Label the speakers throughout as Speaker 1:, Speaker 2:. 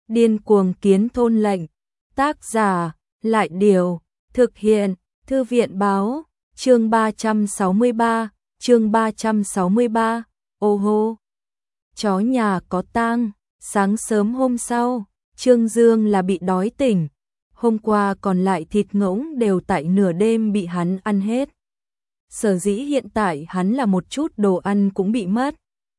Speaker 1: Điên cuồng kiến thôn lệnh. Tác giả, Lại Điều. Thực hiện, Thư viện báo. Chương 363, chương 363. Ô hô. Chó nhà có tang. Sáng sớm hôm sau, Trương Dương là bị đói tỉnh. Hôm qua còn lại thịt ngỗng đều tại nửa đêm bị hắn ăn hết. Sở dĩ hiện tại hắn là một chút đồ ăn cũng bị mất.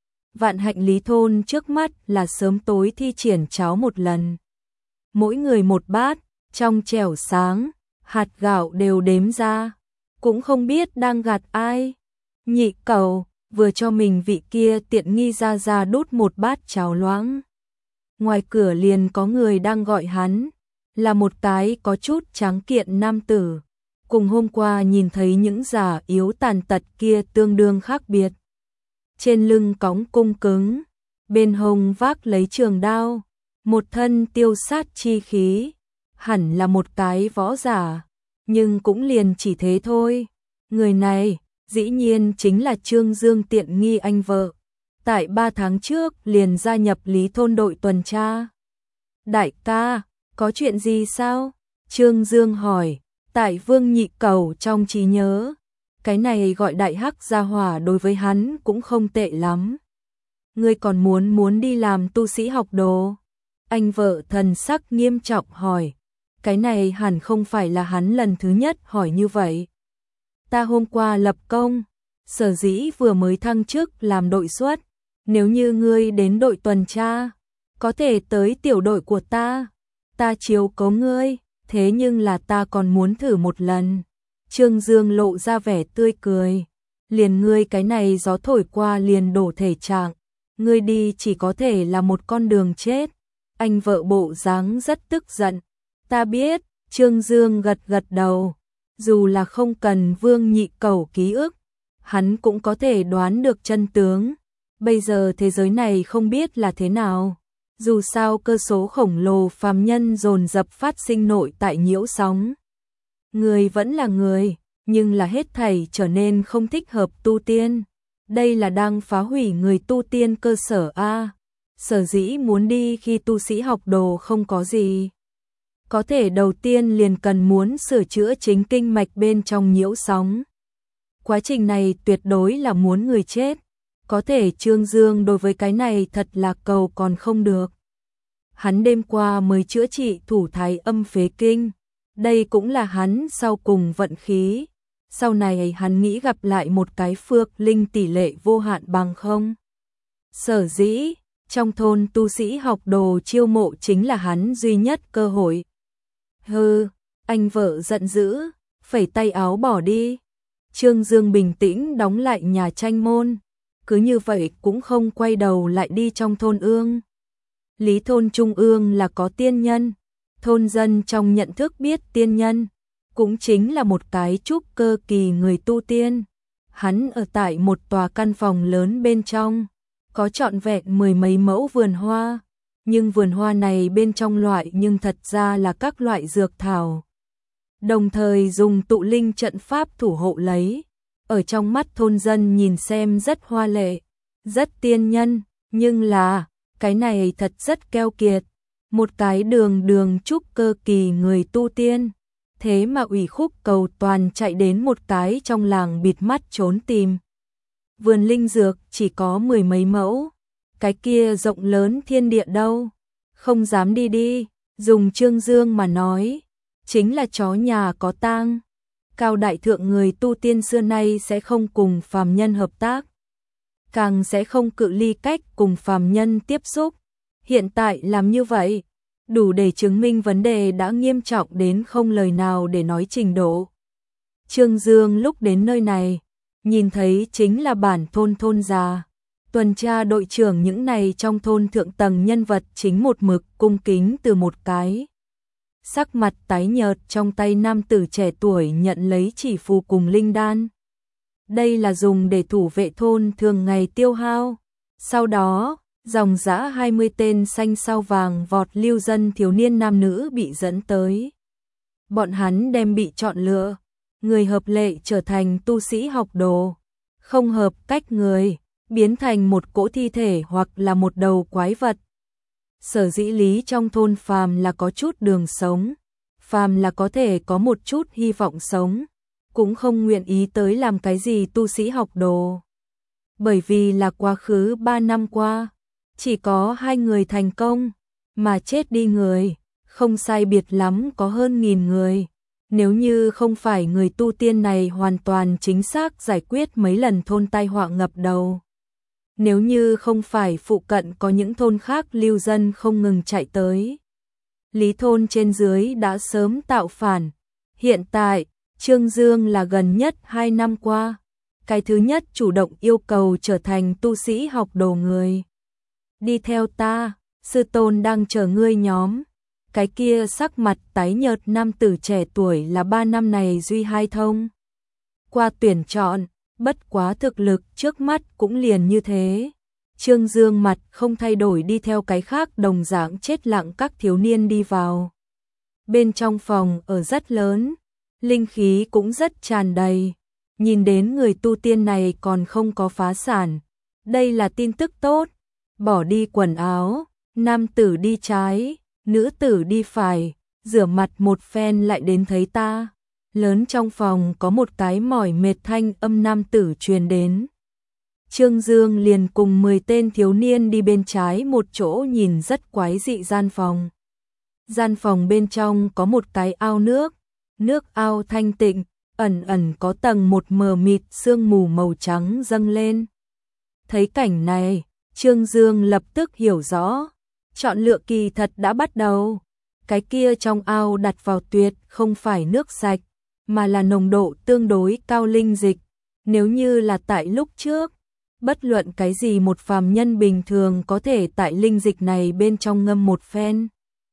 Speaker 1: Vạn Hạnh Lý thôn trước mắt là sớm tối thi triển cháo một lần. Mỗi người một bát, trong chẻo sáng, hạt gạo đều đếm ra. Cũng không biết đang gạt ai. Nhị Cẩu vừa cho mình vị kia tiện nghi ra đút một bát cháo loãng. Ngoài cửa liền có người đang gọi hắn, là một cái có chút tráng kiện nam tử. Cùng hôm qua nhìn thấy những già yếu tàn tật kia tương đương khác biệt. Trên lưng cõng cung cứng, bên hông vác lấy trường đao, một thân tiêu sát chi khí, hẳn là một cái võ giả, nhưng cũng liền chỉ thế thôi. Người này, dĩ nhiên chính là Trương Dương tiện nghi anh vợ, tại 3 tháng trước liền gia nhập Lý thôn đội tuần tra. Đại ca, có chuyện gì sao? Trương Dương hỏi. Tại Vương Nhị Cẩu trong trí nhớ, cái này gọi đại hắc gia hỏa đối với hắn cũng không tệ lắm. Ngươi còn muốn đi làm tu sĩ học đồ? Anh vợ thần sắc nghiêm trọng hỏi. Cái này hẳn không phải là hắn lần thứ nhất hỏi như vậy. Ta hôm qua lập công, sở dĩ vừa mới thăng chức làm đội suất. Nếu như ngươi đến đội tuần tra, có thể tới tiểu đội của ta chiếu cố ngươi. Thế nhưng là ta còn muốn thử một lần. Trương Dương lộ ra vẻ tươi cười. Liền ngươi cái này gió thổi qua liền đổ thể trạng. Ngươi đi chỉ có thể là một con đường chết. Anh vợ bộ dáng rất tức giận. Ta biết, Trương Dương gật đầu. Dù là không cần Vương Nhị Cẩu ký ức, hắn cũng có thể đoán được chân tướng. Bây giờ thế giới này không biết là thế nào. Dù sao cơ số khổng lồ phàm nhân dồn dập phát sinh nội tại nhiễu sóng. Người vẫn là người, nhưng là hết thảy trở nên không thích hợp tu tiên. Đây là đang phá hủy người tu tiên cơ sở A. Sở dĩ muốn đi khi tu sĩ học đồ không có gì. Có thể đầu tiên liền cần muốn sửa chữa chính kinh mạch bên trong nhiễu sóng. Quá trình này tuyệt đối là muốn người chết. Có thể Trương Dương đối với cái này thật là cầu còn không được. Hắn đêm qua mới chữa trị thủ thái âm phế kinh. Đây cũng là hắn sau cùng vận khí. Sau này hắn nghĩ gặp lại một cái phước linh tỷ lệ vô hạn bằng không. Sở dĩ, trong thôn tu sĩ học đồ chiêu mộ chính là hắn duy nhất cơ hội. Hừ, anh vợ giận dữ, phẩy tay áo bỏ đi. Trương Dương bình tĩnh đóng lại nhà tranh môn. Cứ như vậy cũng không quay đầu lại đi trong thôn ương. Lý thôn trung ương là có tiên nhân. Thôn dân trong nhận thức biết tiên nhân cũng chính là một cái trúc cơ kỳ người tu tiên. Hắn ở tại một tòa căn phòng lớn bên trong, có trọn vẹn 10 mấy mẫu vườn hoa. Nhưng vườn hoa này bên trong loại nhưng thật ra là các loại dược thảo. Đồng thời dùng tụ linh trận pháp thủ hộ lấy. Ở trong mắt thôn dân nhìn xem rất hoa lệ, rất tiên nhân, nhưng là, cái này thật rất keo kiệt. Một cái đường trúc cơ kỳ người tu tiên, thế mà ủy khúc cầu toàn chạy đến một cái trong làng bịt mắt trốn tìm. Vườn linh dược chỉ có 10 mấy mẫu, cái kia rộng lớn thiên địa đâu, không dám đi, dùng Trương Dương mà nói, chính là chó nhà có tang. Cao đại thượng người tu tiên xưa nay sẽ không cùng phàm nhân hợp tác, càng sẽ không cự ly cách cùng phàm nhân tiếp xúc. Hiện tại làm như vậy, đủ để chứng minh vấn đề đã nghiêm trọng đến không lời nào để nói trình độ. Trương Dương lúc đến nơi này, nhìn thấy chính là bản thôn già. Tuần tra đội trưởng những này trong thôn thượng tầng nhân vật chính một mực cung kính từ một cái. Sắc mặt tái nhợt trong tay nam tử trẻ tuổi nhận lấy chỉ phù cùng linh đan. Đây là dùng để thủ vệ thôn thường ngày tiêu hao. Sau đó, dòng dã 20 tên xanh sao vàng vọt lưu dân thiếu niên nam nữ bị dẫn tới. Bọn hắn đem bị chọn lựa, người hợp lệ trở thành tu sĩ học đồ, không hợp cách người, biến thành một cỗ thi thể hoặc là một đầu quái vật. Sở dĩ lý trong thôn phàm là có chút đường sống, phàm là có thể có một chút hy vọng sống, cũng không nguyện ý tới làm cái gì tu sĩ học đồ. Bởi vì là quá khứ 3 năm qua, chỉ có 2 người thành công, mà chết đi người, không sai biệt lắm có hơn 1000 người. Nếu như không phải người tu tiên này hoàn toàn chính xác giải quyết mấy lần thôn tai họa ngập đầu. Nếu như không phải phụ cận có những thôn khác lưu dân không ngừng chạy tới. Lý thôn trên dưới đã sớm tạo phản. Hiện tại, Trương Dương là gần nhất 2 năm qua. Cái thứ nhất chủ động yêu cầu trở thành tu sĩ học đồ người. Đi theo ta, sư tôn đang chờ ngươi nhóm. Cái kia sắc mặt tái nhợt nam tử trẻ tuổi là 3 năm này duy hai thông. Qua tuyển chọn, bất quá thực lực trước mắt cũng liền như thế. Trương Dương mặt không thay đổi đi theo cái khác đồng dạng chết lặng các thiếu niên đi vào. Bên trong phòng ở rất lớn, linh khí cũng rất tràn đầy. Nhìn đến người tu tiên này còn không có phá sản. Đây là tin tức tốt. Bỏ đi quần áo, nam tử đi trái, nữ tử đi phải, rửa mặt một phen lại đến thấy ta. Lớn trong phòng có một cái mỏi mệt thanh âm nam tử truyền đến. Trương Dương liền cùng 10 tên thiếu niên đi bên trái một chỗ nhìn rất quái dị gian phòng. Gian phòng bên trong có một cái ao nước, nước ao thanh tịnh, ẩn ẩn có tầng một mờ mịt sương mù màu trắng dâng lên. Thấy cảnh này, Trương Dương lập tức hiểu rõ, chọn lựa kỳ thật đã bắt đầu. Cái kia trong ao đặt vào tuyệt không phải nước sạch, mà là nồng độ tương đối cao linh dịch. Nếu như là tại lúc trước, bất luận cái gì một phàm nhân bình thường có thể tại linh dịch này bên trong ngâm một phen.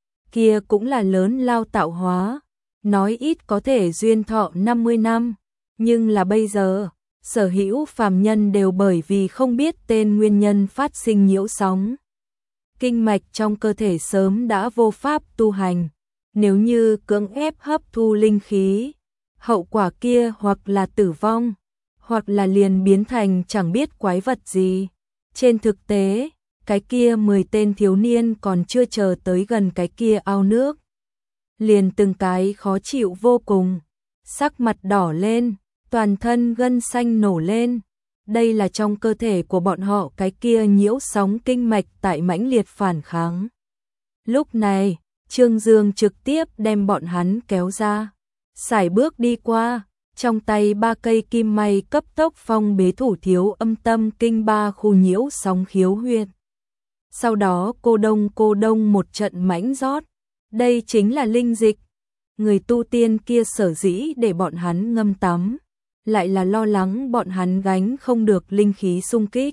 Speaker 1: Kia cũng là lớn lao tạo hóa, nói ít có thể duyên thọ 50 năm, nhưng là bây giờ, sở hữu phàm nhân đều bởi vì không biết tên nguyên nhân phát sinh nhiễu sóng. Kinh mạch trong cơ thể sớm đã vô pháp tu hành, nếu như cưỡng ép hấp thu linh khí, hậu quả kia hoặc là tử vong, hoặc là liền biến thành chẳng biết quái vật gì. Trên thực tế, cái kia 10 tên thiếu niên còn chưa chờ tới gần cái kia ao nước. Liền từng cái khó chịu vô cùng, sắc mặt đỏ lên, toàn thân gân xanh nổ lên. Đây là trong cơ thể của bọn họ cái kia nhiễu sóng kinh mạch tại mãnh liệt phản kháng. Lúc này, Trương Dương trực tiếp đem bọn hắn kéo ra, sải bước đi qua, trong tay 3 cây kim may cấp tốc phong bế thủ thiếu âm tâm kinh 3 khu nhiễu sóng khiếu huyệt. Sau đó cô đông một trận mãnh rót, đây chính là linh dịch. Người tu tiên kia sở dĩ để bọn hắn ngâm tắm, lại là lo lắng bọn hắn gánh không được linh khí xung kích,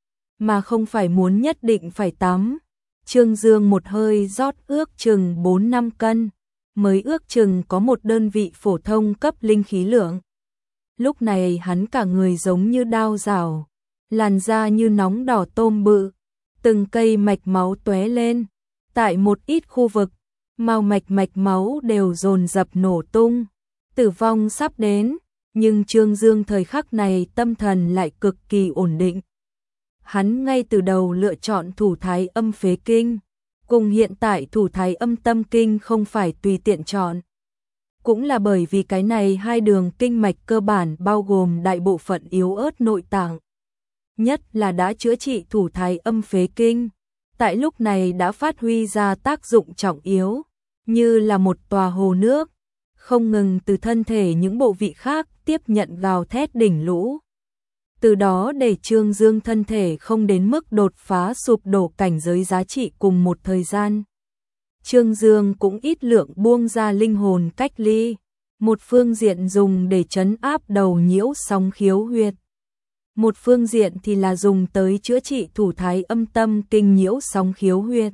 Speaker 1: mà không phải muốn nhất định phải tắm. Trương Dương một hơi rót ước chừng 4-5 cân, mới ước chừng có một đơn vị phổ thông cấp linh khí lượng. Lúc này hắn cả người giống như đao rào, làn da như nóng đỏ tôm bự, từng cây mạch máu tóe lên, tại một ít khu vực, mạch máu đều dồn dập nổ tung, tử vong sắp đến. Nhưng Trương Dương thời khắc này tâm thần lại cực kỳ ổn định. Hắn ngay từ đầu lựa chọn thủ thái âm phế kinh, cùng hiện tại thủ thái âm tâm kinh không phải tùy tiện chọn. Cũng là bởi vì cái này hai đường kinh mạch cơ bản bao gồm đại bộ phận yếu ớt nội tạng. Nhất là đã chữa trị thủ thái âm phế kinh, tại lúc này đã phát huy ra tác dụng trọng yếu, như là một tòa hồ nước, không ngừng từ thân thể những bộ vị khác tiếp nhận gào thét đỉnh lũ. Từ đó để Trương Dương thân thể không đến mức đột phá sụp đổ cảnh giới giá trị cùng một thời gian. Trương Dương cũng ít lượng buông ra linh hồn cách ly, một phương diện dùng để trấn áp đầu nhiễu sóng khiếu huyệt. Một phương diện thì là dùng tới chữa trị thủ thái âm tâm kinh nhiễu sóng khiếu huyệt.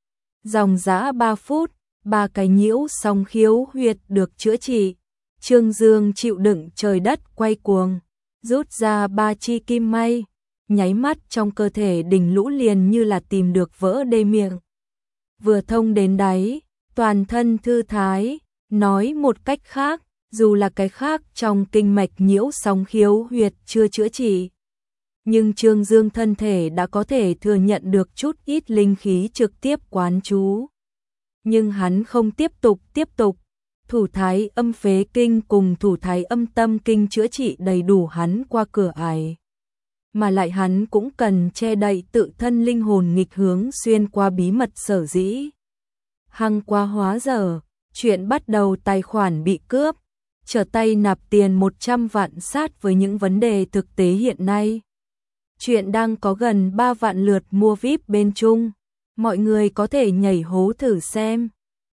Speaker 1: Dòng dã 3 phút, 3 cái nhiễu sóng khiếu huyệt được chữa trị. Trương Dương chịu đựng trời đất quay cuồng, rút ra 3 chi kim may, nháy mắt trong cơ thể đỉnh lũ liền như là tìm được vỡ đê miệng. Vừa thông đến đáy, toàn thân thư thái, nói một cách khác, dù là cái khác trong kinh mạch nhiễu sóng khiếu huyệt chưa chữa trị, Nhưng Trương Dương thân thể đã có thể thừa nhận được chút ít linh khí trực tiếp quán chú. Nhưng hắn không tiếp tục. Thủ thái âm phế kinh cùng thủ thái âm tâm kinh chữa trị đầy đủ hắn qua cửa ải. Mà lại hắn cũng cần che đậy tự thân linh hồn nghịch hướng xuyên qua bí mật sở dĩ. Hăng qua hóa giờ, chuyện bắt đầu tài khoản bị cướp, trở tay nạp tiền 100 vạn sát với những vấn đề thực tế hiện nay. Chuyện đang có gần 3 vạn lượt mua VIP bên Trung, mọi người có thể nhảy hố thử xem.